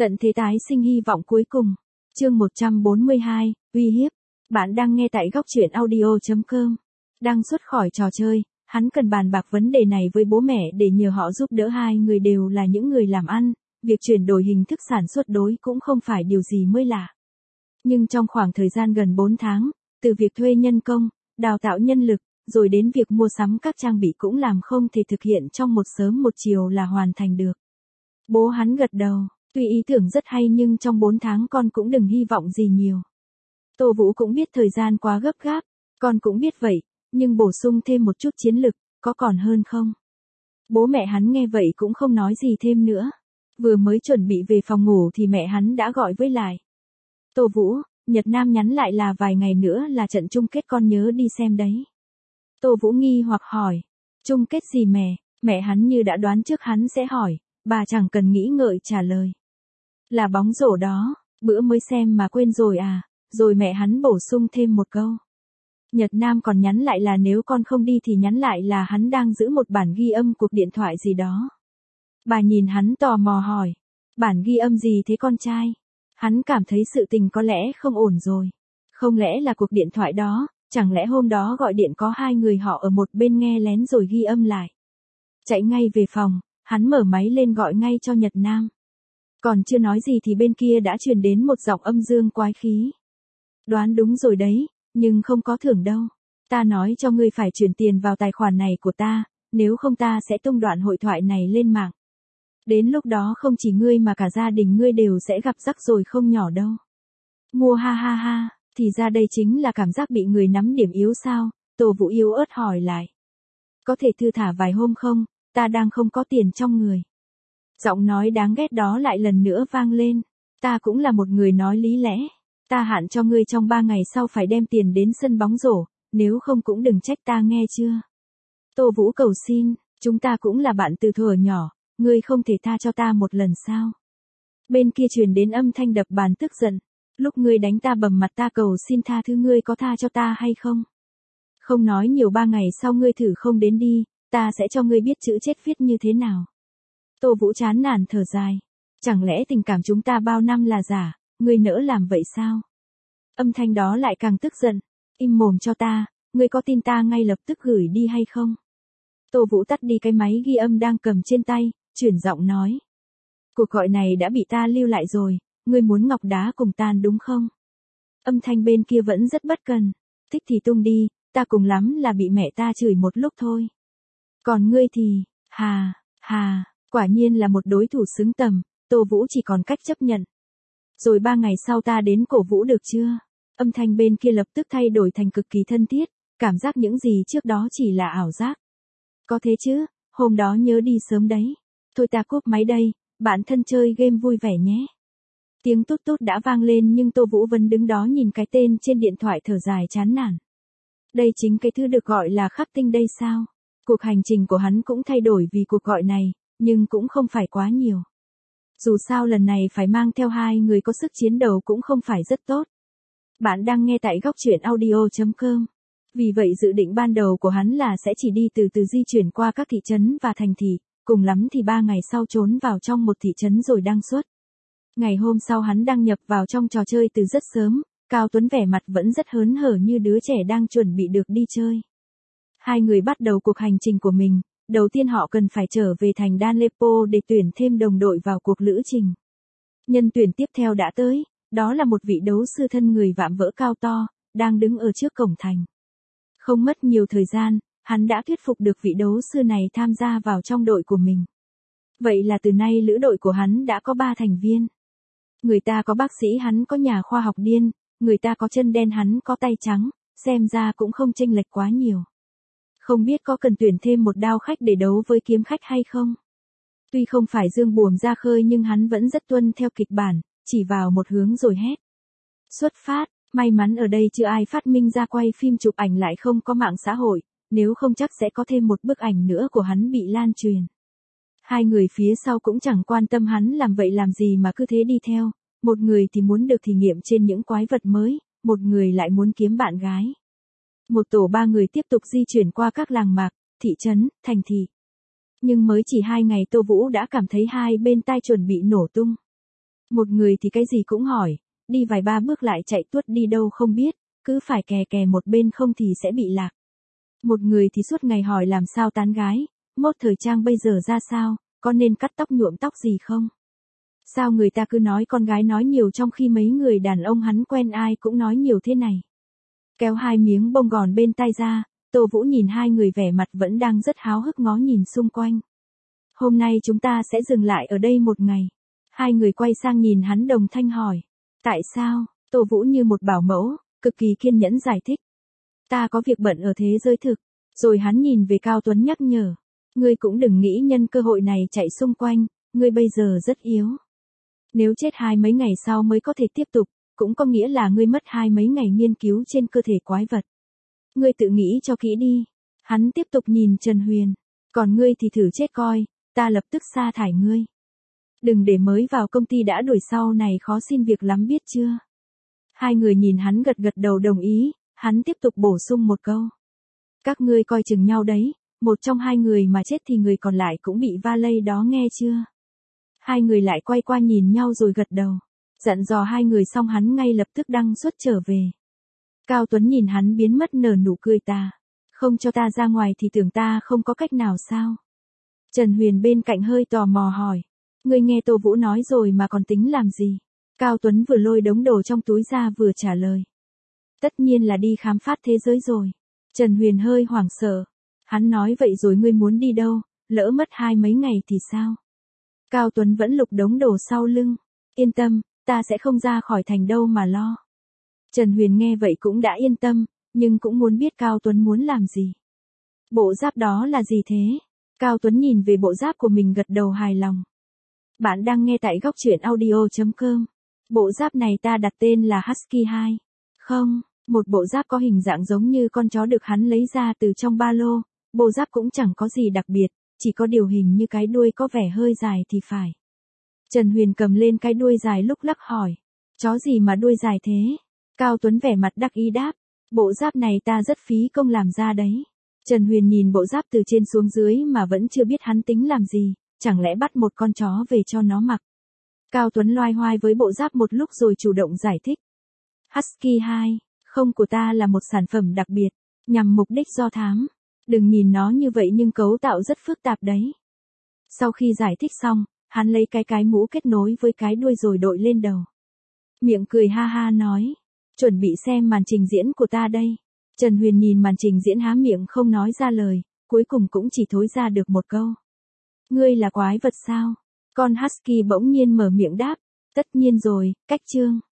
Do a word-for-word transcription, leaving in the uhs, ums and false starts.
Tận thế tái sinh hy vọng cuối cùng. Chương một trăm bốn mươi hai, uy hiếp. Bạn đang nghe tại góc truyện audio chấm com. Đang xuất khỏi trò chơi, hắn cần bàn bạc vấn đề này với bố mẹ để nhờ họ giúp đỡ. Hai người đều là những người làm ăn, việc chuyển đổi hình thức sản xuất đối cũng không phải điều gì mới lạ. Nhưng trong khoảng thời gian gần bốn tháng, từ việc thuê nhân công, đào tạo nhân lực, rồi đến việc mua sắm các trang bị cũng làm không thể thực hiện trong một sớm một chiều là hoàn thành được. Bố hắn gật đầu, tuy ý tưởng rất hay nhưng trong bốn tháng con cũng đừng hy vọng gì nhiều. Tô Vũ cũng biết thời gian quá gấp gáp, con cũng biết vậy, nhưng bổ sung thêm một chút chiến lực, có còn hơn không? Bố mẹ hắn nghe vậy cũng không nói gì thêm nữa. Vừa mới chuẩn bị về phòng ngủ thì mẹ hắn đã gọi với lại. Tô Vũ, Nhật Nam nhắn lại là vài ngày nữa là trận chung kết, con nhớ đi xem đấy. Tô Vũ nghi hoặc hỏi, chung kết gì mẹ? Mẹ hắn như đã đoán trước hắn sẽ hỏi, bà chẳng cần nghĩ ngợi trả lời. Là bóng rổ đó, bữa mới xem mà quên rồi à? Rồi mẹ hắn bổ sung thêm một câu. Nhật Nam còn nhắn lại là nếu con không đi thì nhắn lại là hắn đang giữ một bản ghi âm cuộc điện thoại gì đó. Bà nhìn hắn tò mò hỏi, bản ghi âm gì thế con trai? Hắn cảm thấy sự tình có lẽ không ổn rồi. Không lẽ là cuộc điện thoại đó, chẳng lẽ hôm đó gọi điện có hai người họ ở một bên nghe lén rồi ghi âm lại. Chạy ngay về phòng, hắn mở máy lên gọi ngay cho Nhật Nam. Còn chưa nói gì thì bên kia đã truyền đến một giọng âm dương quái khí. Đoán đúng rồi đấy, nhưng không có thưởng đâu. Ta nói cho ngươi phải chuyển tiền vào tài khoản này của ta, nếu không ta sẽ tung đoạn hội thoại này lên mạng. Đến lúc đó không chỉ ngươi mà cả gia đình ngươi đều sẽ gặp rắc rối không nhỏ đâu. Mua ha ha ha, thì ra đây chính là cảm giác bị người nắm điểm yếu sao? Tô Vũ yếu ớt hỏi lại. Có thể thư thả vài hôm không, ta đang không có tiền trong người. Giọng nói đáng ghét đó lại lần nữa vang lên. Ta cũng là một người nói lý lẽ. Ta hạn cho ngươi trong ba ngày sau phải đem tiền đến sân bóng rổ, nếu không cũng đừng trách ta nghe chưa. Tô Vũ cầu xin, chúng ta cũng là bạn từ thuở nhỏ, ngươi không thể tha cho ta một lần sao? Bên kia truyền đến âm thanh đập bàn tức giận. Lúc ngươi đánh ta bầm mặt ta cầu xin tha thứ, ngươi có tha cho ta hay không? Không nói nhiều, ba ngày sau ngươi thử không đến đi, ta sẽ cho ngươi biết chữ chết viết như thế nào. Tô Vũ chán nản thở dài. Chẳng lẽ tình cảm chúng ta bao năm là giả, ngươi nỡ làm vậy sao? Âm thanh đó lại càng tức giận. Im mồm cho ta, ngươi có tin ta ngay lập tức gửi đi hay không? Tô Vũ tắt đi cái máy ghi âm đang cầm trên tay, chuyển giọng nói. Cuộc gọi này đã bị ta lưu lại rồi, ngươi muốn ngọc đá cùng tan đúng không? Âm thanh bên kia vẫn rất bất cần. Thích thì tung đi, ta cùng lắm là bị mẹ ta chửi một lúc thôi. Còn ngươi thì, hà, hà, quả nhiên là một đối thủ xứng tầm, Tô Vũ chỉ còn cách chấp nhận. Rồi ba ngày sau ta đến cổ vũ được chưa? Âm thanh bên kia lập tức thay đổi thành cực kỳ thân thiết, cảm giác những gì trước đó chỉ là ảo giác. Có thế chứ, hôm đó nhớ đi sớm đấy. Thôi ta cúp máy đây, bạn thân chơi game vui vẻ nhé. Tiếng tút tút đã vang lên nhưng Tô Vũ vẫn đứng đó nhìn cái tên trên điện thoại thở dài chán nản. Đây chính cái thứ được gọi là khắc tinh đây sao? Cuộc hành trình của hắn cũng thay đổi vì cuộc gọi này, nhưng cũng không phải quá nhiều. Dù sao lần này phải mang theo hai người có sức chiến đấu cũng không phải rất tốt. Bạn đang nghe tại góc truyện audio chấm com. Vì vậy dự định ban đầu của hắn là sẽ chỉ đi từ từ di chuyển qua các thị trấn và thành thị, cùng lắm thì ba ngày sau trốn vào trong một thị trấn rồi đăng xuất. Ngày hôm sau hắn đăng nhập vào trong trò chơi từ rất sớm, Cao Tuấn vẻ mặt vẫn rất hớn hở như đứa trẻ đang chuẩn bị được đi chơi. Hai người bắt đầu cuộc hành trình của mình, đầu tiên họ cần phải trở về thành Danepo để tuyển thêm đồng đội vào cuộc lữ trình. Nhân tuyển tiếp theo đã tới, đó là một vị đấu sư thân người vạm vỡ cao to, đang đứng ở trước cổng thành. Không mất nhiều thời gian, hắn đã thuyết phục được vị đấu sư này tham gia vào trong đội của mình. Vậy là từ nay lữ đội của hắn đã có ba thành viên. Người ta có bác sĩ, hắn có nhà khoa học điên, người ta có chân đen, hắn có tay trắng, xem ra cũng không chênh lệch quá nhiều. Không biết có cần tuyển thêm một đao khách để đấu với kiếm khách hay không? Tuy không phải dương buồm ra khơi nhưng hắn vẫn rất tuân theo kịch bản, chỉ vào một hướng rồi hét. Xuất phát, may mắn ở đây chưa ai phát minh ra quay phim chụp ảnh lại không có mạng xã hội, nếu không chắc sẽ có thêm một bức ảnh nữa của hắn bị lan truyền. Hai người phía sau cũng chẳng quan tâm hắn làm vậy làm gì mà cứ thế đi theo, một người thì muốn được thí nghiệm trên những quái vật mới, một người lại muốn kiếm bạn gái. Một tổ ba người tiếp tục di chuyển qua các làng mạc, thị trấn, thành thị. Nhưng mới chỉ hai ngày Tô Vũ đã cảm thấy hai bên tai chuẩn bị nổ tung. Một người thì cái gì cũng hỏi, đi vài ba bước lại chạy tuốt đi đâu không biết, cứ phải kè kè một bên không thì sẽ bị lạc. Một người thì suốt ngày hỏi làm sao tán gái, mốt thời trang bây giờ ra sao, có nên cắt tóc nhuộm tóc gì không? Sao người ta cứ nói con gái nói nhiều trong khi mấy người đàn ông hắn quen ai cũng nói nhiều thế này. Kéo hai miếng bông gòn bên tai ra, Tô Vũ nhìn hai người vẻ mặt vẫn đang rất háo hức ngó nhìn xung quanh. Hôm nay chúng ta sẽ dừng lại ở đây một ngày. Hai người quay sang nhìn hắn đồng thanh hỏi. Tại sao? Tô Vũ như một bảo mẫu, cực kỳ kiên nhẫn giải thích. Ta có việc bận ở thế giới thực. Rồi hắn nhìn về Cao Tuấn nhắc nhở. Ngươi cũng đừng nghĩ nhân cơ hội này chạy xung quanh, ngươi bây giờ rất yếu. Nếu chết hai mấy ngày sau mới có thể tiếp tục, cũng có nghĩa là ngươi mất hai mấy ngày nghiên cứu trên cơ thể quái vật. Ngươi tự nghĩ cho kỹ đi. Hắn tiếp tục nhìn Trần Huyền. Còn ngươi thì thử chết coi, ta lập tức sa thải ngươi. Đừng để mới vào công ty đã đuổi sau này khó xin việc lắm biết chưa. Hai người nhìn hắn gật gật đầu đồng ý, hắn tiếp tục bổ sung một câu. Các ngươi coi chừng nhau đấy, một trong hai người mà chết thì người còn lại cũng bị va lây đó nghe chưa. Hai người lại quay qua nhìn nhau rồi gật đầu. Dặn dò hai người xong hắn ngay lập tức đăng xuất trở về. Cao Tuấn nhìn hắn biến mất nở nụ cười tà. Không cho ta ra ngoài thì tưởng ta không có cách nào sao? Trần Huyền bên cạnh hơi tò mò hỏi. Ngươi nghe Tô Vũ nói rồi mà còn tính làm gì? Cao Tuấn vừa lôi đống đồ trong túi ra vừa trả lời. Tất nhiên là đi khám phá thế giới rồi. Trần Huyền hơi hoảng sợ. Hắn nói vậy rồi ngươi muốn đi đâu, lỡ mất hai mấy ngày thì sao? Cao Tuấn vẫn lục đống đồ sau lưng. Yên tâm, ta sẽ không ra khỏi thành đâu mà lo. Trần Huyền nghe vậy cũng đã yên tâm, nhưng cũng muốn biết Cao Tuấn muốn làm gì. Bộ giáp đó là gì thế? Cao Tuấn nhìn về bộ giáp của mình gật đầu hài lòng. Bạn đang nghe tại góc truyện audio chấm com. Bộ giáp này ta đặt tên là Husky hai. Không, một bộ giáp có hình dạng giống như con chó được hắn lấy ra từ trong ba lô. Bộ giáp cũng chẳng có gì đặc biệt, chỉ có điều hình như cái đuôi có vẻ hơi dài thì phải. Trần Huyền cầm lên cái đuôi dài lúc lắc hỏi. Chó gì mà đuôi dài thế? Cao Tuấn vẻ mặt đắc ý đáp. Bộ giáp này ta rất phí công làm ra đấy. Trần Huyền nhìn bộ giáp từ trên xuống dưới mà vẫn chưa biết hắn tính làm gì, chẳng lẽ bắt một con chó về cho nó mặc. Cao Tuấn loai hoai với bộ giáp một lúc rồi chủ động giải thích. Husky hai, không của ta là một sản phẩm đặc biệt, nhằm mục đích do thám. Đừng nhìn nó như vậy nhưng cấu tạo rất phức tạp đấy. Sau khi giải thích xong, hắn lấy cái cái mũ kết nối với cái đuôi rồi đội lên đầu. Miệng cười ha ha nói. Chuẩn bị xem màn trình diễn của ta đây. Trần Huyền nhìn màn trình diễn há miệng không nói ra lời, cuối cùng cũng chỉ thối ra được một câu. Ngươi là quái vật sao? Con Husky bỗng nhiên mở miệng đáp. Tất nhiên rồi, cách chương.